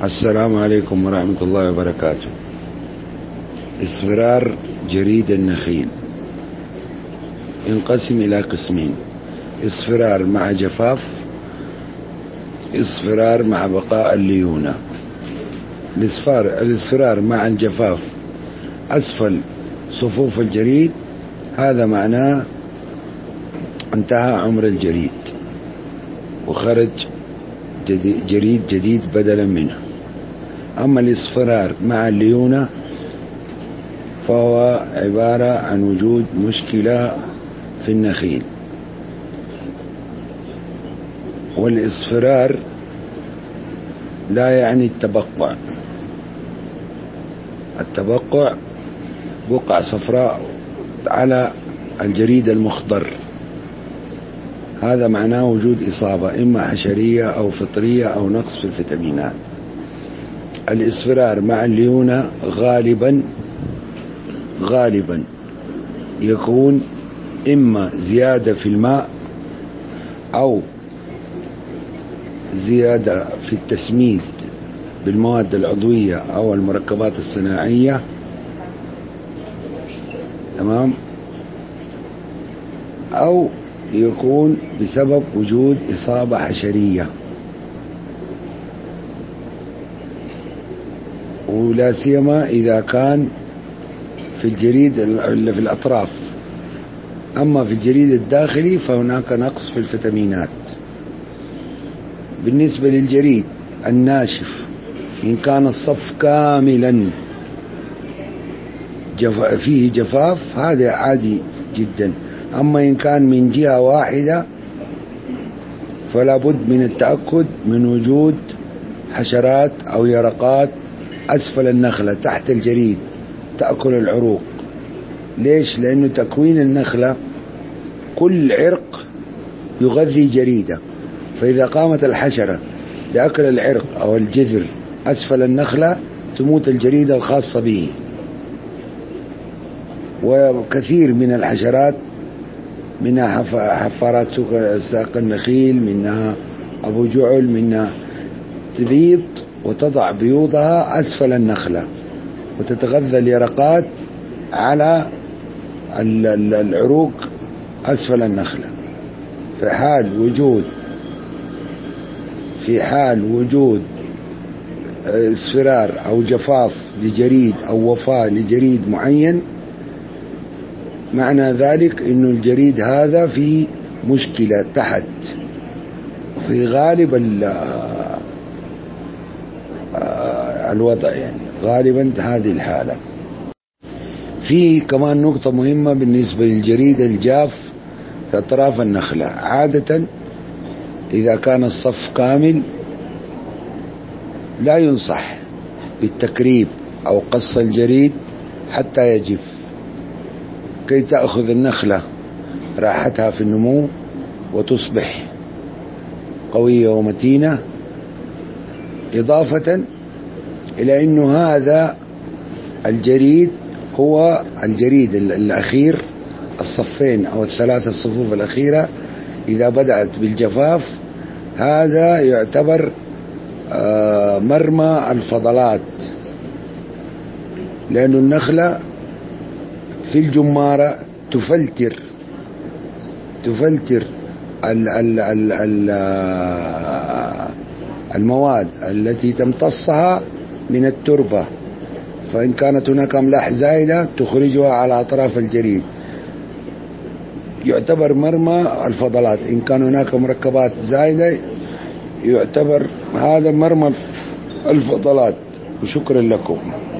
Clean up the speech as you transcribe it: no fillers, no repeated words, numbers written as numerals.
السلام عليكم ورحمة الله وبركاته. اصفرار جريد النخيل ينقسم إلى قسمين: اصفرار مع جفاف، اصفرار مع بقاء الليونة. الاصفرار مع الجفاف أسفل صفوف الجريد، هذا معناه انتهى عمر الجريد وخرج جريد جديد بدلا منه. أما الاصفرار مع الليونة فهو عبارة عن وجود مشكلة في النخيل. والاصفرار لا يعني التبقع. التبقع بقع صفراء على الجريد المخضر، هذا معناه وجود إصابة إما حشرية أو فطرية أو نقص في الفيتامينات. الاصفرار مع الليونة غالبا يكون إما زيادة في الماء أو زيادة في التسميد بالمواد العضوية أو المركبات الصناعية، تمام، أو يكون بسبب وجود إصابة حشرية، ولا سيما إذا كان في الجريد اللي في الأطراف. أما في الجريد الداخلي فهناك نقص في الفيتامينات. بالنسبة للجريد الناشف، إن كان الصف كاملا فيه جفاف هذا عادي جدا. أما إن كان من جهة واحدة فلا بد من التأكد من وجود حشرات أو يرقات أسفل النخلة تحت الجريد تأكل العروق. ليش؟ لأنه تكوين النخلة كل عرق يغذي جريدة، فإذا قامت الحشرة بأكل العرق أو الجذر أسفل النخلة تموت الجريدة الخاصة به. وكثير من الحشرات منها حفارات ساق النخيل، منها أبو جعل، منها تبيض وتضع بيوضها أسفل النخلة وتتغذى اليرقات على العروق أسفل النخلة. في حال وجود اصفرار أو جفاف لجريد أو وفاة لجريد معين، معنى ذلك إنه الجريد هذا في مشكلة تحت في غالب الوضع، يعني غالبا هذه الحالة. في كمان نقطة مهمة بالنسبة للجريد الجاف في أطراف النخلة. عادة إذا كان الصف كامل لا ينصح بالتكريب أو قص الجريد حتى يجف، كي تأخذ النخلة راحتها في النمو وتصبح قوية ومتينة. إضافة إلى أنه هذا الجريد هو الجريد الأخير، الصفين أو الثلاث الصفوف الأخيرة إذا بدأت بالجفاف هذا يعتبر مرمى الفضلات، لأن النخلة في الجمارة تفلتر المواد التي تمتصها من التربة، فإن كانت هناك أملاح زائدة تخرجها على أطراف الجريد، يعتبر مرمى الفضلات. إن كان هناك مركبات زائدة يعتبر هذا مرمى الفضلات. وشكرا لكم.